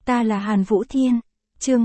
Ta là Hàn Vũ Thiên. Chương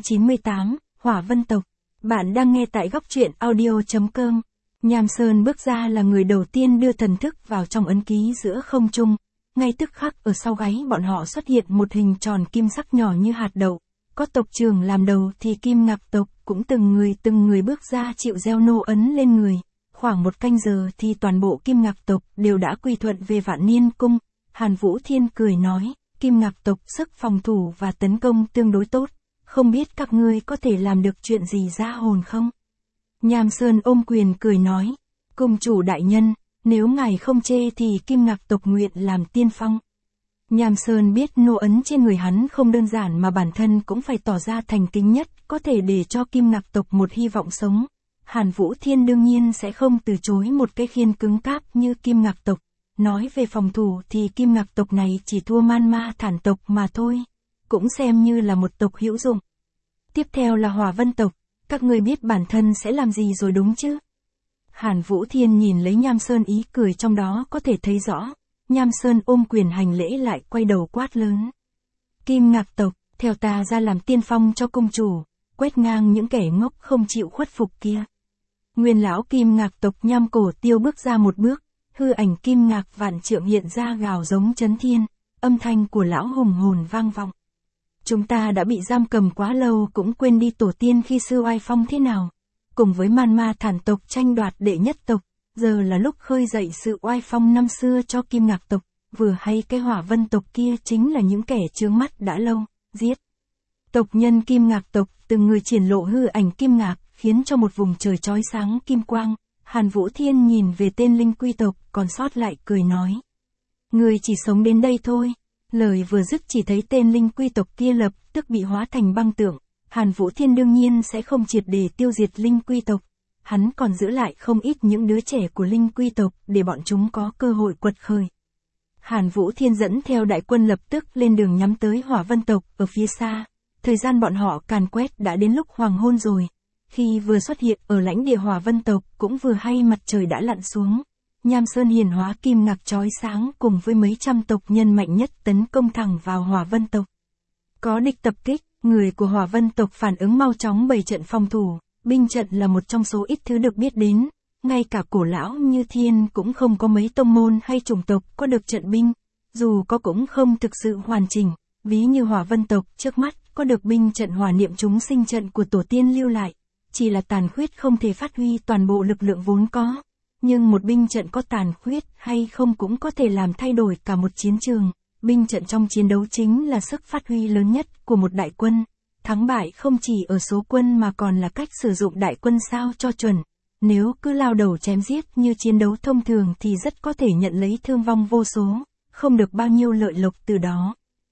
298, Hỏa Vân Tộc. Bạn đang nghe tại góc truyện audio.com. Nham Sơn bước ra là người đầu tiên đưa thần thức vào trong ấn ký giữa không trung. Ngay tức khắc ở sau gáy bọn họ xuất hiện một hình tròn kim sắc nhỏ như hạt đậu. Có tộc trưởng làm đầu thì Kim Ngạc tộc cũng từng người bước ra chịu gieo nô ấn lên người. Khoảng một canh giờ thì toàn bộ Kim Ngạc tộc đều đã quy thuận về Vạn Niên Cung. Hàn Vũ Thiên cười nói, Kim Ngạc tộc sức phòng thủ và tấn công tương đối tốt, không biết các ngươi có thể làm được chuyện gì ra hồn không? Nham Sơn ôm quyền cười nói, cung chủ đại nhân, nếu ngài không chê thì Kim Ngạc tộc nguyện làm tiên phong. Nham Sơn biết nô ấn trên người hắn không đơn giản mà bản thân cũng phải tỏ ra thành kính nhất, có thể để cho Kim Ngạc tộc một hy vọng sống. Hàn Vũ Thiên đương nhiên sẽ không từ chối một cái khiên cứng cáp như Kim Ngạc tộc. Nói về phòng thủ thì Kim Ngạc tộc này chỉ thua Man Ma Thản tộc mà thôi, cũng xem như là một tộc hữu dụng. Tiếp theo là Hỏa Vân tộc, các ngươi biết bản thân sẽ làm gì rồi đúng chứ? Hàn Vũ Thiên nhìn lấy Nham Sơn, ý cười trong đó có thể thấy rõ. Nham Sơn ôm quyền hành lễ lại quay đầu quát lớn. Kim Ngạc tộc, theo ta ra làm tiên phong cho công chủ, quét ngang những kẻ ngốc không chịu khuất phục kia. Nguyên lão Kim Ngạc tộc Nham Cổ Tiêu bước ra một bước, hư ảnh Kim Ngạc vạn trượng hiện ra gào giống chấn thiên, âm thanh của lão hùng hồn vang vọng. Chúng ta đã bị giam cầm quá lâu cũng quên đi tổ tiên khi xưa oai phong thế nào. Cùng với Man Ma Thản tộc tranh đoạt đệ nhất tộc, giờ là lúc khơi dậy sự oai phong năm xưa cho Kim Ngạc tộc, vừa hay cái Hỏa Vân tộc kia chính là những kẻ chướng mắt đã lâu, giết. Tộc nhân Kim Ngạc tộc từng người triển lộ hư ảnh Kim Ngạc, khiến cho một vùng trời chói sáng kim quang. Hàn Vũ Thiên nhìn về tên linh quy tộc còn sót lại cười nói. Người chỉ sống đến đây thôi. Lời vừa dứt chỉ thấy tên linh quy tộc kia lập tức bị hóa thành băng tượng. Hàn Vũ Thiên đương nhiên sẽ không triệt để tiêu diệt linh quy tộc. Hắn còn giữ lại không ít những đứa trẻ của linh quy tộc để bọn chúng có cơ hội quật khởi. Hàn Vũ Thiên dẫn theo đại quân lập tức lên đường nhắm tới Hỏa Vân tộc ở phía xa. Thời gian bọn họ càn quét đã đến lúc hoàng hôn rồi. Khi vừa xuất hiện ở lãnh địa Hỏa Vân tộc cũng vừa hay mặt trời đã lặn xuống. Nham Sơn hiển hóa Kim Ngạc chói sáng cùng với mấy trăm tộc nhân mạnh nhất tấn công thẳng vào Hỏa Vân tộc. Có địch tập kích, người của Hỏa Vân tộc phản ứng mau chóng bày trận phòng thủ. Binh trận là một trong số ít thứ được biết đến. Ngay cả cổ lão như Thiên cũng không có mấy tông môn hay chủng tộc có được trận binh. Dù có cũng không thực sự hoàn chỉnh. Ví như Hỏa Vân tộc trước mắt có được binh trận hỏa niệm chúng sinh trận của tổ tiên lưu lại. Chỉ là tàn khuyết không thể phát huy toàn bộ lực lượng vốn có. Nhưng một binh trận có tàn khuyết hay không cũng có thể làm thay đổi cả một chiến trường. Binh trận trong chiến đấu chính là sức phát huy lớn nhất của một đại quân. Thắng bại không chỉ ở số quân mà còn là cách sử dụng đại quân sao cho chuẩn. Nếu cứ lao đầu chém giết như chiến đấu thông thường thì rất có thể nhận lấy thương vong vô số, không được bao nhiêu lợi lộc từ đó.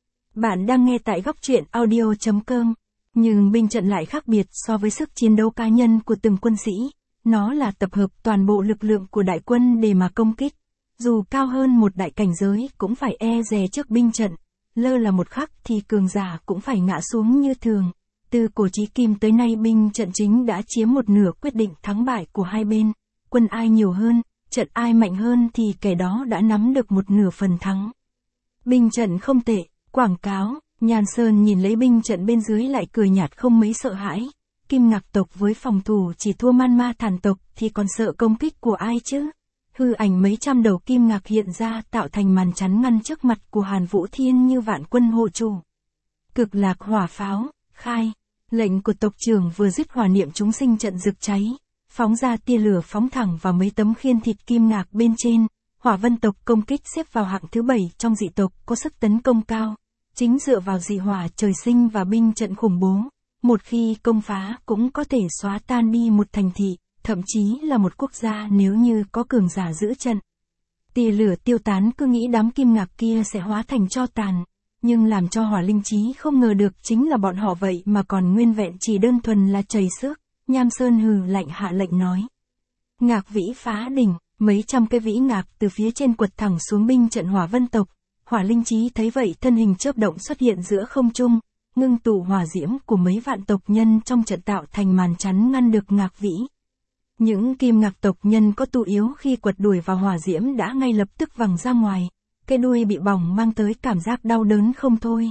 Bạn đang nghe tại góc truyện audio.com. Nhưng binh trận lại khác biệt so với sức chiến đấu cá nhân của từng quân sĩ. Nó là tập hợp toàn bộ lực lượng của đại quân để mà công kích. Dù cao hơn một đại cảnh giới cũng phải e dè trước binh trận. Lơ là một khắc thì cường giả cũng phải ngã xuống như thường. Từ cổ chí kim tới nay binh trận chính đã chiếm một nửa quyết định thắng bại của hai bên. Quân ai nhiều hơn, trận ai mạnh hơn thì kẻ đó đã nắm được một nửa phần thắng. Binh trận không tệ, quảng cáo. Nham Sơn nhìn lấy binh trận bên dưới lại cười nhạt không mấy sợ hãi. Kim Ngạc tộc với phòng thủ chỉ thua Man Ma Thản tộc thì còn sợ công kích của ai chứ? Hư ảnh mấy trăm đầu Kim Ngạc hiện ra tạo thành màn chắn ngăn trước mặt của Hàn Vũ Thiên như vạn quân hộ chủ. Cực Lạc hỏa pháo, khai. Lệnh của tộc trưởng vừa dứt, hỏa niệm chúng sinh trận rực cháy. Phóng ra tia lửa phóng thẳng vào mấy tấm khiên thịt Kim Ngạc bên trên. Hỏa Vân tộc công kích xếp vào hạng thứ 7 trong dị tộc có sức tấn công cao. Chính dựa vào dị hỏa trời sinh và binh trận khủng bố. Một khi công phá cũng có thể xóa tan đi một thành thị, thậm chí là một quốc gia nếu như có cường giả giữ trận. Tia lửa tiêu tán cứ nghĩ đám Kim Ngạc kia sẽ hóa thành tro tàn. Nhưng làm cho Hỏa Linh Chí không ngờ được chính là bọn họ vậy mà còn nguyên vẹn chỉ đơn thuần là chảy xước. Nham Sơn hừ lạnh hạ lệnh nói. Ngạc vĩ phá đỉnh, mấy trăm cái vĩ ngạc từ phía trên quật thẳng xuống binh trận Hỏa Vân tộc. Hỏa Linh Chí thấy vậy thân hình chớp động xuất hiện giữa không trung, ngưng tụ hỏa diễm của mấy vạn tộc nhân trong trận tạo thành màn chắn ngăn được Ngạc vĩ. Những Kim Ngạc tộc nhân có tu yếu khi quật đuổi vào hỏa diễm đã ngay lập tức văng ra ngoài. Cái đuôi bị bỏng mang tới cảm giác đau đớn không thôi.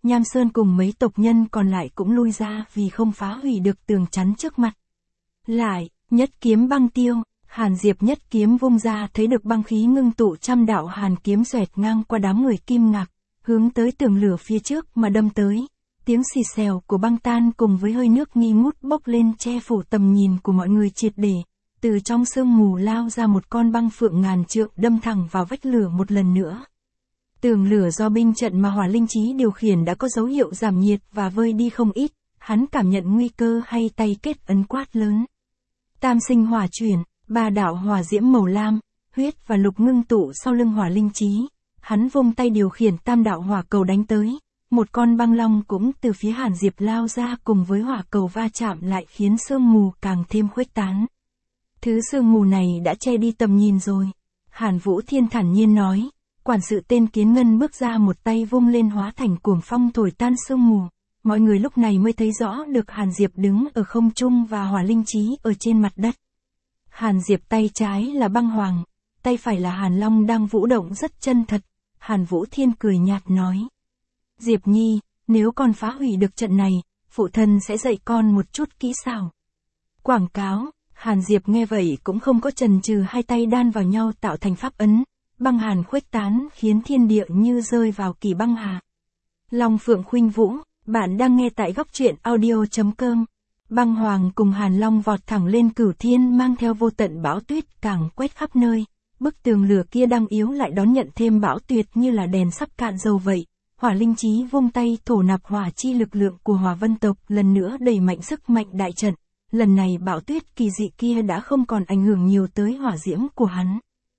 Nham Sơn cùng mấy tộc nhân còn lại cũng lui ra vì không phá hủy được tường chắn trước mặt. Lại, nhất kiếm băng tiêu, Hàn Diệp nhất kiếm vung ra thấy được băng khí ngưng tụ trăm đạo hàn kiếm xoẹt ngang qua đám người Kim Ngạc, hướng tới tường lửa phía trước mà đâm tới. Tiếng xì xèo của băng tan cùng với hơi nước nghi ngút bốc lên che phủ tầm nhìn của mọi người triệt để. Từ trong sương mù lao ra một con băng phượng ngàn trượng đâm thẳng vào vách lửa một lần nữa. Tường lửa do binh trận mà Hỏa Linh Chí điều khiển đã có dấu hiệu giảm nhiệt và vơi đi không ít, hắn cảm nhận nguy cơ hay tay kết ấn quát lớn. Tam sinh hỏa chuyển, ba đạo hỏa diễm màu lam, huyết và lục ngưng tụ sau lưng Hỏa Linh Chí. Hắn vung tay điều khiển tam đạo hỏa cầu đánh tới. Một con băng long cũng từ phía Hàn Diệp lao ra cùng với hỏa cầu va chạm lại khiến sương mù càng thêm khuếch tán. Thứ sương mù này đã che đi tầm nhìn rồi. Hàn Vũ Thiên thản nhiên nói. Quản sự tên Kiến Ngân bước ra một tay vung lên hóa thành cuồng phong thổi tan sương mù. Mọi người lúc này mới thấy rõ được Hàn Diệp đứng ở không trung và Hỏa Linh Chí ở trên mặt đất. Hàn Diệp tay trái là băng hoàng, tay phải là Hàn Long đang vũ động rất chân thật. Hàn Vũ Thiên cười nhạt nói. Diệp Nhi, nếu con phá hủy được trận này, phụ thân sẽ dạy con một chút kỹ xảo. Quảng cáo, Hàn Diệp nghe vậy cũng không có chần chừ, hai tay đan vào nhau tạo thành pháp ấn. Băng hàn khuếch tán khiến thiên địa như rơi vào kỳ băng hà. Long Phượng Khuynh Vũ, bạn đang nghe tại góc truyện audio.com. Băng Hoàng cùng Hàn Long vọt thẳng lên Cửu Thiên mang theo vô tận bão tuyết càng quét khắp nơi. Bức tường lửa kia đang yếu lại đón nhận thêm bão tuyết như là đèn sắp cạn dầu vậy. Hỏa Linh Chí vung tay thổ nạp hỏa chi lực lượng của Hỏa Vân tộc lần nữa đẩy mạnh sức mạnh đại trận. Lần này bão tuyết kỳ dị kia đã không còn ảnh hưởng nhiều tới hỏa diễm của hắn.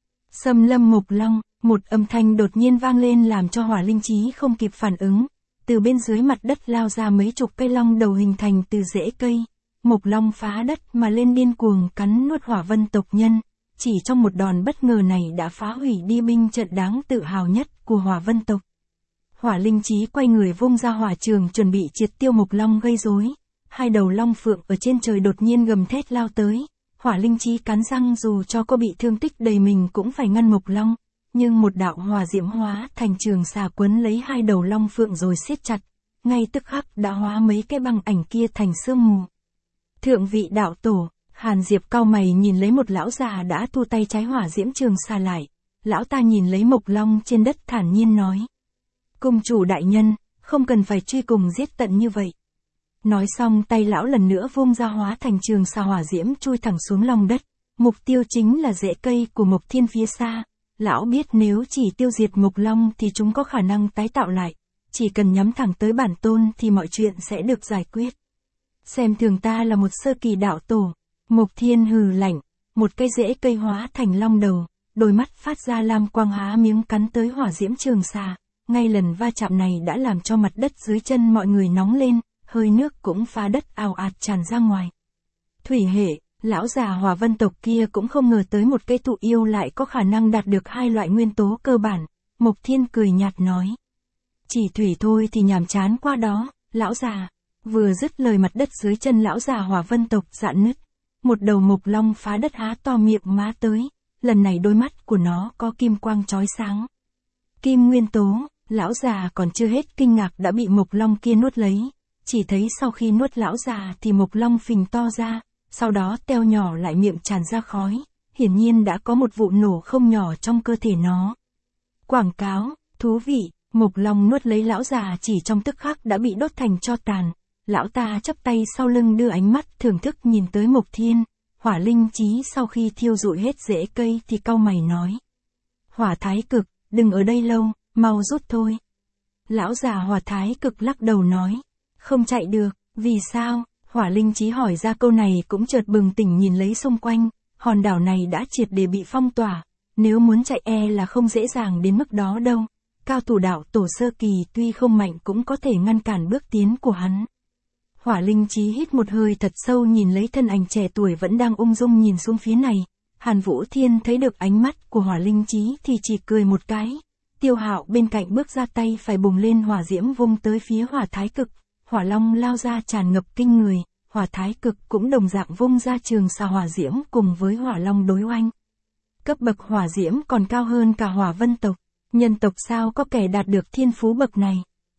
Xâm lâm Mộc Long, một âm thanh đột nhiên vang lên làm cho Hỏa Linh Chí không kịp phản ứng. Từ bên dưới mặt đất lao ra mấy chục cây long đầu hình thành từ rễ cây. Mộc Long phá đất mà lên điên cuồng cắn nuốt Hỏa Vân tộc nhân. Chỉ trong một đòn bất ngờ này đã phá hủy đi binh trận đáng tự hào nhất của Hỏa Vân tộc. Hỏa Linh Chí quay người vung ra hỏa trường chuẩn bị triệt tiêu Mộc Long gây rối. Hai đầu long phượng ở trên trời đột nhiên gầm thét lao tới. Hỏa Linh Chí cắn răng dù cho có bị thương tích đầy mình cũng phải ngăn Mộc Long. Nhưng một đạo hỏa diễm hóa thành trường xà quấn lấy hai đầu long phượng rồi siết chặt. Ngay tức khắc đã hóa mấy cái băng ảnh kia thành sương mù. Thượng vị đạo tổ, Hàn Diệp cau mày nhìn lấy một lão già đã thu tay trái hỏa diễm trường xà lại. Lão ta nhìn lấy Mộc Long trên đất thản nhiên nói. Cung chủ đại nhân, không cần phải truy cùng giết tận như vậy. Nói xong tay lão lần nữa vung ra hóa thành trường xà hỏa diễm chui thẳng xuống lòng đất. Mục tiêu chính là rễ cây của Mộc Thiên phía xa. Lão biết nếu chỉ tiêu diệt Mộc Long thì chúng có khả năng tái tạo lại. Chỉ cần nhắm thẳng tới bản tôn thì mọi chuyện sẽ được giải quyết. Xem thường ta là một sơ kỳ đạo tổ. Mộc Thiên hừ lạnh, một cây rễ cây hóa thành long đầu, đôi mắt phát ra lam quang há miếng cắn tới hỏa diễm trường xà. Ngay lần va chạm này đã làm cho mặt đất dưới chân mọi người nóng lên, hơi nước cũng phá đất ào ạt tràn ra ngoài. Thủy hệ, lão già Hỏa Vân tộc kia cũng không ngờ tới một cây thụ yêu lại có khả năng đạt được hai loại nguyên tố cơ bản. Mộc Thiên cười nhạt nói. Chỉ thủy thôi thì nhàm chán qua đó, lão già. Vừa dứt lời mặt đất dưới chân lão già Hỏa Vân tộc rạn nứt. Một đầu Mộc Long phá đất há to miệng má tới. Lần này đôi mắt của nó có kim quang chói sáng. Kim nguyên tố, lão già còn chưa hết kinh ngạc đã bị Mộc Long kia nuốt lấy. Chỉ thấy sau khi nuốt lão già thì Mộc Long phình to ra, sau đó teo nhỏ lại miệng tràn ra khói. Hiển nhiên đã có một vụ nổ không nhỏ trong cơ thể nó. Quảng cáo, thú vị, Mộc Long nuốt lấy lão già chỉ trong tức khắc đã bị đốt thành tro tàn. Lão ta chắp tay sau lưng đưa ánh mắt thưởng thức nhìn tới Mộc Thiên. Hỏa Linh Chí sau khi thiêu rụi hết rễ cây thì cau mày nói. Hỏa Thái Cực, đừng ở đây lâu, mau rút thôi. Lão già Hỏa Thái Cực lắc đầu nói. Không chạy được, vì sao? Hỏa Linh Chí hỏi ra câu này cũng chợt bừng tỉnh nhìn lấy xung quanh. Hòn đảo này đã triệt để bị phong tỏa. Nếu muốn chạy là không dễ dàng đến mức đó đâu. Cao thủ đạo tổ sơ kỳ tuy không mạnh cũng có thể ngăn cản bước tiến của hắn. Hỏa Linh Chí hít một hơi thật sâu nhìn lấy thân ảnh trẻ tuổi vẫn đang ung dung nhìn xuống phía này. Hàn Vũ Thiên thấy được ánh mắt của Hỏa Linh Chí thì chỉ cười một cái. Tiêu Hạo bên cạnh bước ra tay phải bùng lên hỏa diễm vung tới phía Hỏa Thái Cực. Hỏa Long lao ra tràn ngập kinh người. Hỏa Thái Cực cũng đồng dạng vung ra trường xà hỏa diễm cùng với Hỏa Long đối oanh. Cấp bậc hỏa diễm còn cao hơn cả Hỏa Vân tộc. Nhân tộc sao có kẻ đạt được thiên phú bậc này.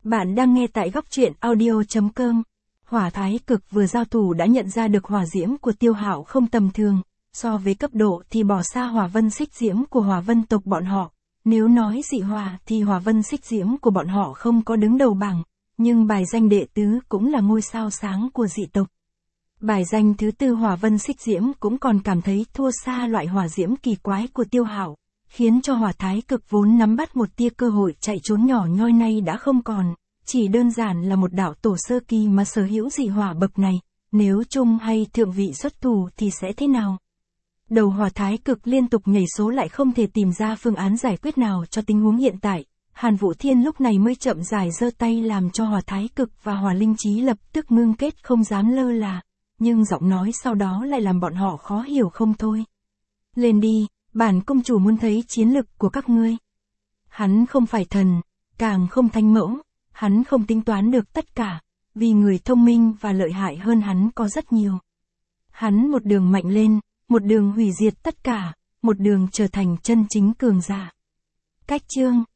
Bạn đang nghe tại góc truyện audio.com. Hỏa Thái Cực vừa giao thủ đã nhận ra được hỏa diễm của Tiêu Hạo không tầm thường, so với cấp độ thì bỏ xa hỏa vân xích diễm của hỏa vân tộc bọn họ. Nếu nói dị hỏa thì hỏa vân xích diễm của bọn họ không có đứng đầu bảng, nhưng bài danh đệ tứ cũng là ngôi sao sáng của dị tộc. Bài danh thứ tư hỏa vân xích diễm cũng còn cảm thấy thua xa loại hỏa diễm kỳ quái của Tiêu Hạo, khiến cho Hỏa Thái Cực vốn nắm bắt một tia cơ hội chạy trốn nhỏ nhoi nay đã không còn, chỉ đơn giản là một đạo tổ sơ kỳ mà sở hữu dị hỏa bậc này, nếu trung hay thượng vị xuất thủ thì sẽ thế nào? Đầu Hỏa Thái Cực liên tục nhảy số lại không thể tìm ra phương án giải quyết nào cho tình huống hiện tại. Hàn Vũ Thiên lúc này mới chậm rãi giơ tay làm cho Hỏa Thái Cực và Hỏa Linh Chí lập tức ngưng kết không dám lơ là, nhưng giọng nói sau đó lại làm bọn họ khó hiểu không thôi. Lên đi, bản công chủ muốn thấy chiến lực của các ngươi. Hắn không phải thần, càng không thánh mẫu, hắn không tính toán được tất cả, vì người thông minh và lợi hại hơn hắn có rất nhiều. Hắn một đường mạnh lên, một đường hủy diệt tất cả, một đường trở thành chân chính cường giả. Cách chương